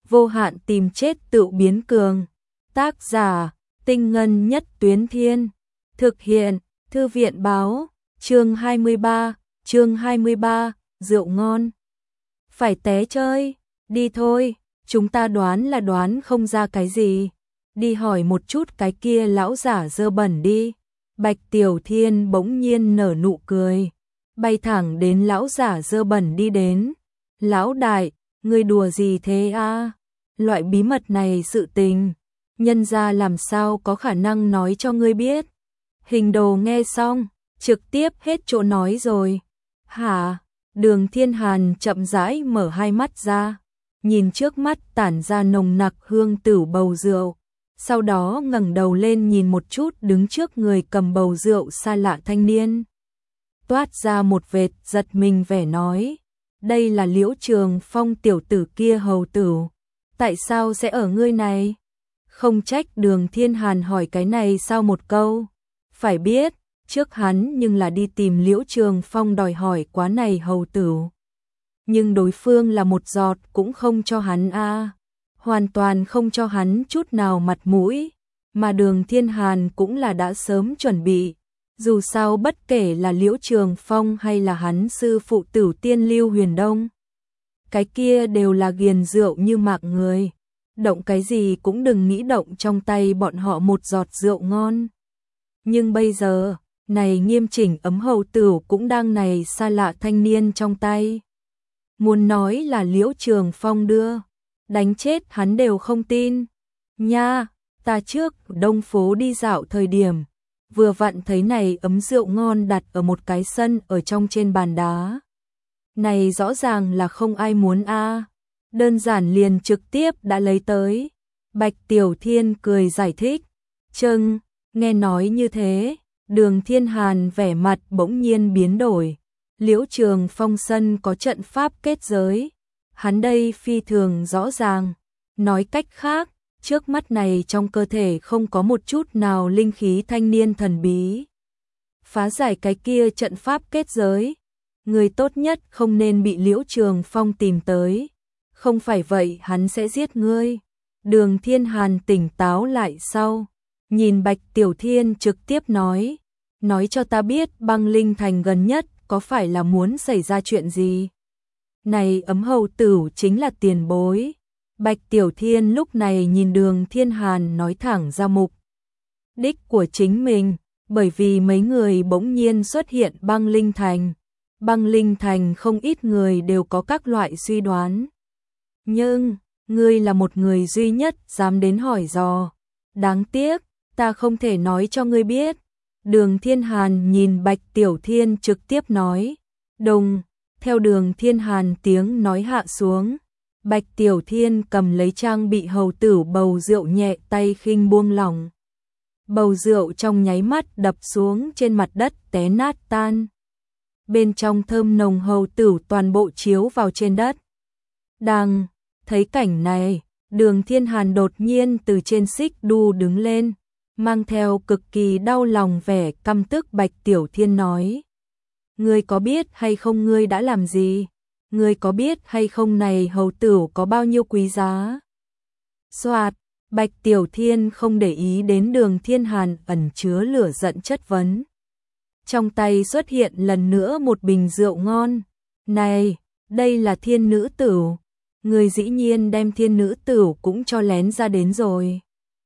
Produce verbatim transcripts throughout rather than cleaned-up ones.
vô hạn tìm chết tự biến cường. Tác giả, Tinh Ngân Nhất Tuyến Thiên. Thực hiện, Thư viện Báo. Chương hai mươi ba, chương hai mươi ba, rượu ngon. Phải té chơi, đi thôi, chúng ta đoán là đoán không ra cái gì. Đi hỏi một chút cái kia lão giả dơ bẩn đi. Bạch Tiểu Thiên bỗng nhiên nở nụ cười, bay thẳng đến lão giả dơ bẩn đi đến. Lão đại, ngươi đùa gì thế a? Loại bí mật này sự tình, nhân gia làm sao có khả năng nói cho ngươi biết. Hình đồ nghe xong, trực tiếp hết chỗ nói rồi. Hả? Đường Thiên Hàn chậm rãi mở hai mắt ra, nhìn trước mắt tản ra nồng nặc hương tử bầu rượu. Sau đó ngẩng đầu lên nhìn một chút đứng trước người cầm bầu rượu xa lạ thanh niên. Toát ra một vệt giật mình vẻ nói. Đây là Liễu Trường Phong tiểu tử kia hầu tử. Tại sao sẽ ở ngươi này? Không trách Đường Thiên Hàn hỏi cái này sau một câu. Phải biết, trước hắn nhưng là đi tìm Liễu Trường Phong đòi hỏi quá này hầu tử. Nhưng đối phương là một giọt cũng không cho hắn a, hoàn toàn không cho hắn chút nào mặt mũi, mà Đường Thiên Hàn cũng là đã sớm chuẩn bị. Dù sao bất kể là Liễu Trường Phong hay là hắn sư phụ Tử Tiên Lưu Huyền Đông, cái kia đều là ghiền rượu như mạc người. Động cái gì cũng đừng nghĩ động trong tay bọn họ một giọt rượu ngon. Nhưng bây giờ, này nghiêm chỉnh ấm hầu tử cũng đang này xa lạ thanh niên trong tay. Muốn nói là Liễu Trường Phong đưa, đánh chết hắn đều không tin. Nha, ta trước Đông phố đi dạo thời điểm, vừa vặn thấy này ấm rượu ngon đặt ở một cái sân ở trong trên bàn đá. Này rõ ràng là không ai muốn a, đơn giản liền trực tiếp đã lấy tới. Bạch Tiểu Thiên cười giải thích. Châng, nghe nói như thế, Đường Thiên Hàn vẻ mặt bỗng nhiên biến đổi. Liễu Trường Phong sân có trận pháp kết giới, hắn đây phi thường rõ ràng. Nói cách khác, trước mắt này trong cơ thể không có một chút nào linh khí thanh niên thần bí. Phá giải cái kia trận pháp kết giới, người tốt nhất không nên bị Liễu Trường Phong tìm tới, không phải vậy hắn sẽ giết ngươi. Đường Thiên Hàn tỉnh táo lại sau, nhìn Bạch Tiểu Thiên trực tiếp nói, nói cho ta biết băng linh thành gần nhất có phải là muốn xảy ra chuyện gì. Này ấm hầu tử chính là tiền bối. Bạch Tiểu Thiên lúc này nhìn Đường Thiên Hàn nói thẳng ra mục đích của chính mình, bởi vì mấy người bỗng nhiên xuất hiện băng linh thành. Băng linh thành không ít người đều có các loại suy đoán. Nhưng, ngươi là một người duy nhất dám đến hỏi dò. Đáng tiếc, ta không thể nói cho ngươi biết. Đường Thiên Hàn nhìn Bạch Tiểu Thiên trực tiếp nói. Đồng, theo Đường Thiên Hàn tiếng nói hạ xuống, Bạch Tiểu Thiên cầm lấy trang bị hầu tử bầu rượu nhẹ tay khinh buông lỏng. Bầu rượu trong nháy mắt đập xuống trên mặt đất té nát tan. Bên trong thơm nồng hầu tử toàn bộ chiếu vào trên đất. Đang thấy cảnh này, Đường Thiên Hàn đột nhiên từ trên xích đu đứng lên, mang theo cực kỳ đau lòng vẻ căm tức. Bạch Tiểu Thiên nói. Ngươi có biết hay không ngươi đã làm gì? Ngươi có biết hay không này hầu tử có bao nhiêu quý giá? Soạt, Bạch Tiểu Thiên không để ý đến Đường Thiên Hàn ẩn chứa lửa giận chất vấn. Trong tay xuất hiện lần nữa một bình rượu ngon. Này, đây là thiên nữ tử. Người dĩ nhiên đem thiên nữ tử cũng cho lén ra đến rồi.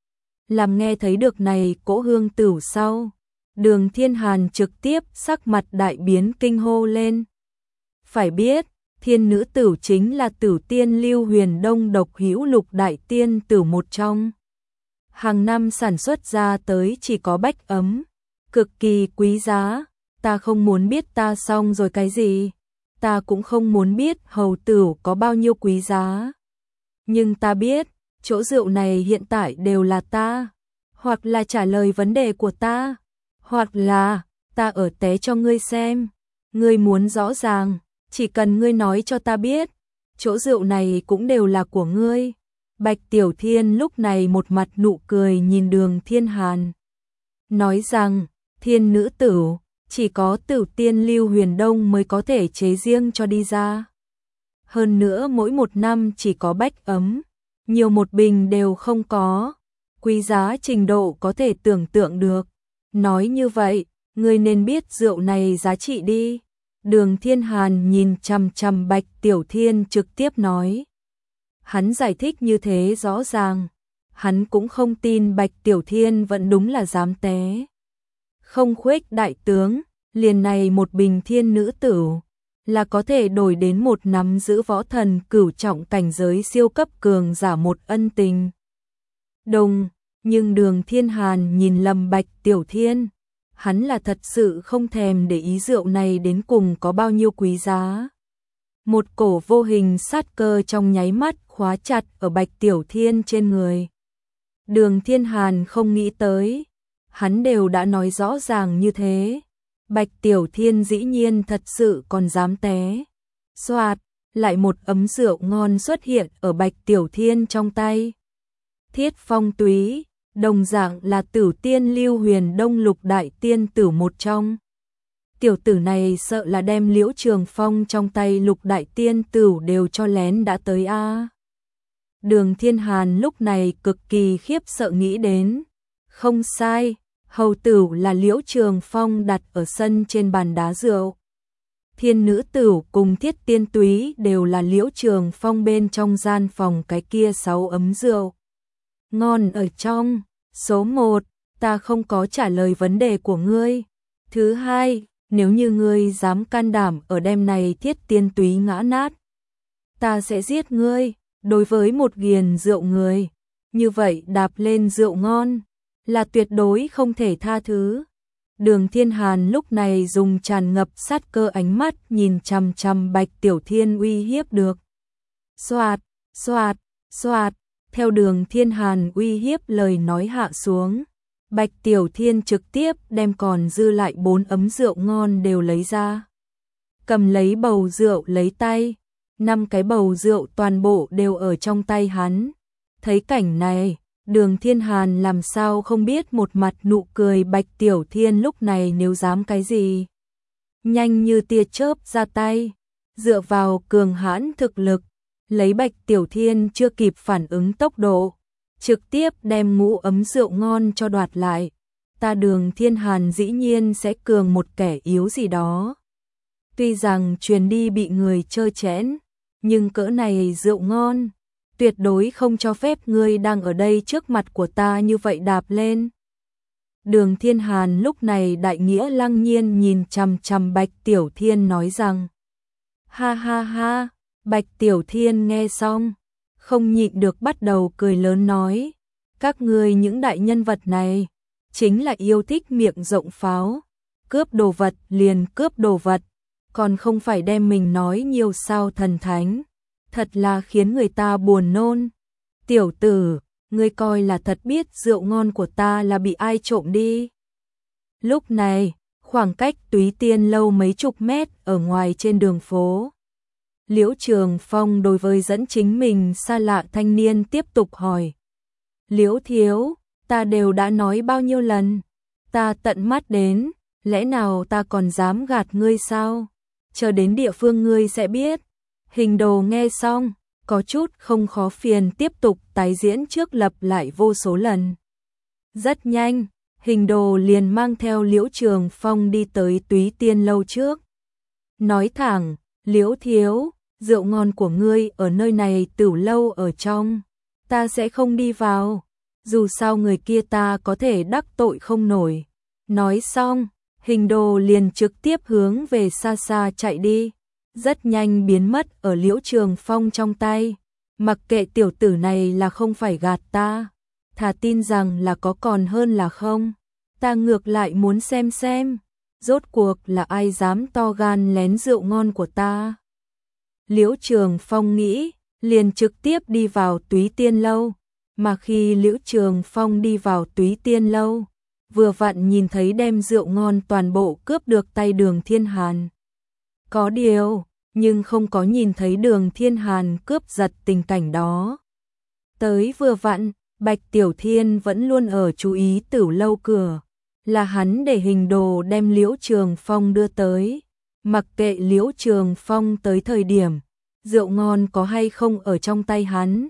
Làm nghe thấy được này cỗ hương tử sau, Đường Thiên Hàn trực tiếp sắc mặt đại biến kinh hô lên. Phải biết, thiên nữ tử chính là Tử Tiên Lưu Huyền Đông độc hữu lục đại tiên tử một trong. Hàng năm sản xuất ra tới chỉ có bách ấm, cực kỳ quý giá. Ta không muốn biết ta xong rồi cái gì, ta cũng không muốn biết hầu tử có bao nhiêu quý giá. Nhưng ta biết, chỗ rượu này hiện tại đều là ta, hoặc là trả lời vấn đề của ta, hoặc là ta ở té cho ngươi xem. Ngươi muốn rõ ràng, chỉ cần ngươi nói cho ta biết, chỗ rượu này cũng đều là của ngươi. Bạch Tiểu Thiên lúc này một mặt nụ cười nhìn Đường Thiên Hàn, nói rằng, thiên nữ tử, chỉ có Tử Tiên Lưu Huyền Đông mới có thể chế riêng cho đi ra. Hơn nữa mỗi một năm chỉ có bách ấm, nhiều một bình đều không có, quý giá trình độ có thể tưởng tượng được. Nói như vậy, ngươi nên biết rượu này giá trị đi. Đường Thiên Hàn nhìn chằm chằm Bạch Tiểu Thiên trực tiếp nói. Hắn giải thích như thế rõ ràng, hắn cũng không tin Bạch Tiểu Thiên vẫn đúng là dám té. Không khuếch đại tướng, liền này một bình thiên nữ tử, là có thể đổi đến một nắm giữ võ thần cửu trọng cảnh giới siêu cấp cường giả một ân tình. Đồng, nhưng Đường Thiên Hàn nhìn lầm Bạch Tiểu Thiên, hắn là thật sự không thèm để ý rượu này đến cùng có bao nhiêu quý giá. Một cổ vô hình sát cơ trong nháy mắt khóa chặt ở Bạch Tiểu Thiên trên người. Đường Thiên Hàn không nghĩ tới, hắn đều đã nói rõ ràng như thế. Bạch Tiểu Thiên dĩ nhiên thật sự còn dám té. Xoạt, lại một ấm rượu ngon xuất hiện ở Bạch Tiểu Thiên trong tay. Thiết Phong Túy, đồng dạng là Tử Tiên Lưu Huyền Đông Lục đại tiên tử một trong. Tiểu tử này sợ là đem Liễu Trường Phong trong tay Lục đại tiên tử đều cho lén đã tới a. À. Đường Thiên Hàn lúc này cực kỳ khiếp sợ nghĩ đến, không sai, hầu tử là Liễu Trường Phong đặt ở sân trên bàn đá rượu. Thiên nữ tử cùng Thiết Tiên Túy đều là Liễu Trường Phong bên trong gian phòng cái kia sáu ấm rượu. Ngon ở trong, số một, ta không có trả lời vấn đề của ngươi. Thứ hai, nếu như ngươi dám can đảm ở đêm này Thiết Tiên Túy ngã nát, ta sẽ giết ngươi. Đối với một ghiền rượu người, như vậy đạp lên rượu ngon, là tuyệt đối không thể tha thứ. Đường Thiên Hàn lúc này dùng tràn ngập sát cơ ánh mắt nhìn chằm chằm Bạch Tiểu Thiên uy hiếp được. Xoạt, xoạt, xoạt, theo Đường Thiên Hàn uy hiếp lời nói hạ xuống, Bạch Tiểu Thiên trực tiếp đem còn dư lại bốn ấm rượu ngon đều lấy ra. Cầm lấy bầu rượu lấy tay, năm cái bầu rượu toàn bộ đều ở trong tay hắn. Thấy cảnh này, Đường Thiên Hàn làm sao không biết một mặt nụ cười. Bạch Tiểu Thiên lúc này nếu dám cái gì, nhanh như tia chớp ra tay, dựa vào cường hãn thực lực, lấy Bạch Tiểu Thiên chưa kịp phản ứng tốc độ, trực tiếp đem ngũ ấm rượu ngon cho đoạt lại. Ta Đường Thiên Hàn dĩ nhiên sẽ cường một kẻ yếu gì đó. Tuy rằng truyền đi bị người chơi chẽn, nhưng cỡ này rượu ngon, tuyệt đối không cho phép ngươi đang ở đây trước mặt của ta như vậy đạp lên. Đường Thiên Hàn lúc này đại nghĩa lăng nhiên nhìn chằm chằm Bạch Tiểu Thiên nói rằng, ha ha ha. Bạch Tiểu Thiên nghe xong, không nhịn được bắt đầu cười lớn nói, các ngươi những đại nhân vật này, chính là yêu thích miệng rộng pháo, cướp đồ vật liền cướp đồ vật, còn không phải đem mình nói nhiều sao thần thánh, thật là khiến người ta buồn nôn. Tiểu tử, ngươi coi là thật biết rượu ngon của ta là bị ai trộm đi. Lúc này, khoảng cách Túy Tiên lâu mấy chục mét ở ngoài trên đường phố, Liễu Trường Phong đối với dẫn chính mình xa lạ thanh niên tiếp tục hỏi. Liễu thiếu, ta đều đã nói bao nhiêu lần, ta tận mắt đến, lẽ nào ta còn dám gạt ngươi sao? Chờ đến địa phương ngươi sẽ biết. Hình đồ nghe xong, có chút không khó phiền tiếp tục tái diễn trước lặp lại vô số lần. Rất nhanh, hình đồ liền mang theo Liễu Trường Phong đi tới Túy Tiên lâu trước. Nói thẳng, Liễu thiếu, rượu ngon của ngươi ở nơi này tửu lâu ở trong, ta sẽ không đi vào, dù sao người kia ta có thể đắc tội không nổi. Nói xong, hình đồ liền trực tiếp hướng về xa xa chạy đi, rất nhanh biến mất ở Liễu Trường Phong trong tay. Mặc kệ tiểu tử này là không phải gạt ta, thà tin rằng là có còn hơn là không. Ta ngược lại muốn xem xem, rốt cuộc là ai dám to gan lén rượu ngon của ta. Liễu Trường Phong nghĩ, liền trực tiếp đi vào Túy Tiên lâu, mà khi Liễu Trường Phong đi vào Túy Tiên lâu, vừa vặn nhìn thấy đem rượu ngon toàn bộ cướp được tay Đường Thiên Hàn. Có điều, nhưng không có nhìn thấy Đường Thiên Hàn cướp giật tình cảnh đó. Tới vừa vặn, Bạch Tiểu Thiên vẫn luôn ở chú ý tửu lâu cửa, là hắn để hình đồ đem Liễu Trường Phong đưa tới. Mặc kệ Liễu Trường Phong tới thời điểm, rượu ngon có hay không ở trong tay hắn,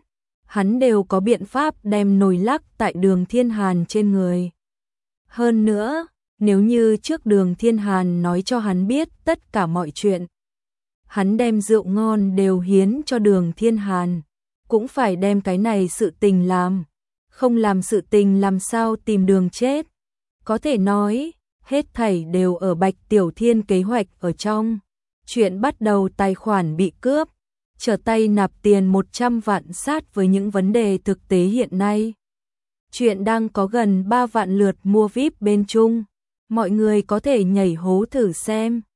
hắn đều có biện pháp đem nồi lắc tại Đường Thiên Hàn trên người. Hơn nữa, nếu như trước Đường Thiên Hàn nói cho hắn biết tất cả mọi chuyện, hắn đem rượu ngon đều hiến cho Đường Thiên Hàn, cũng phải đem cái này sự tình làm, không làm sự tình làm sao tìm đường chết. Có thể nói, hết thảy đều ở Bạch Tiểu Thiên kế hoạch ở trong. Chuyện bắt đầu tài khoản bị cướp, trở tay nạp tiền một trăm vạn sát với những vấn đề thực tế hiện nay. Chuyện đang có gần ba vạn lượt mua vi ai pi bên Trung, mọi người có thể nhảy hố thử xem.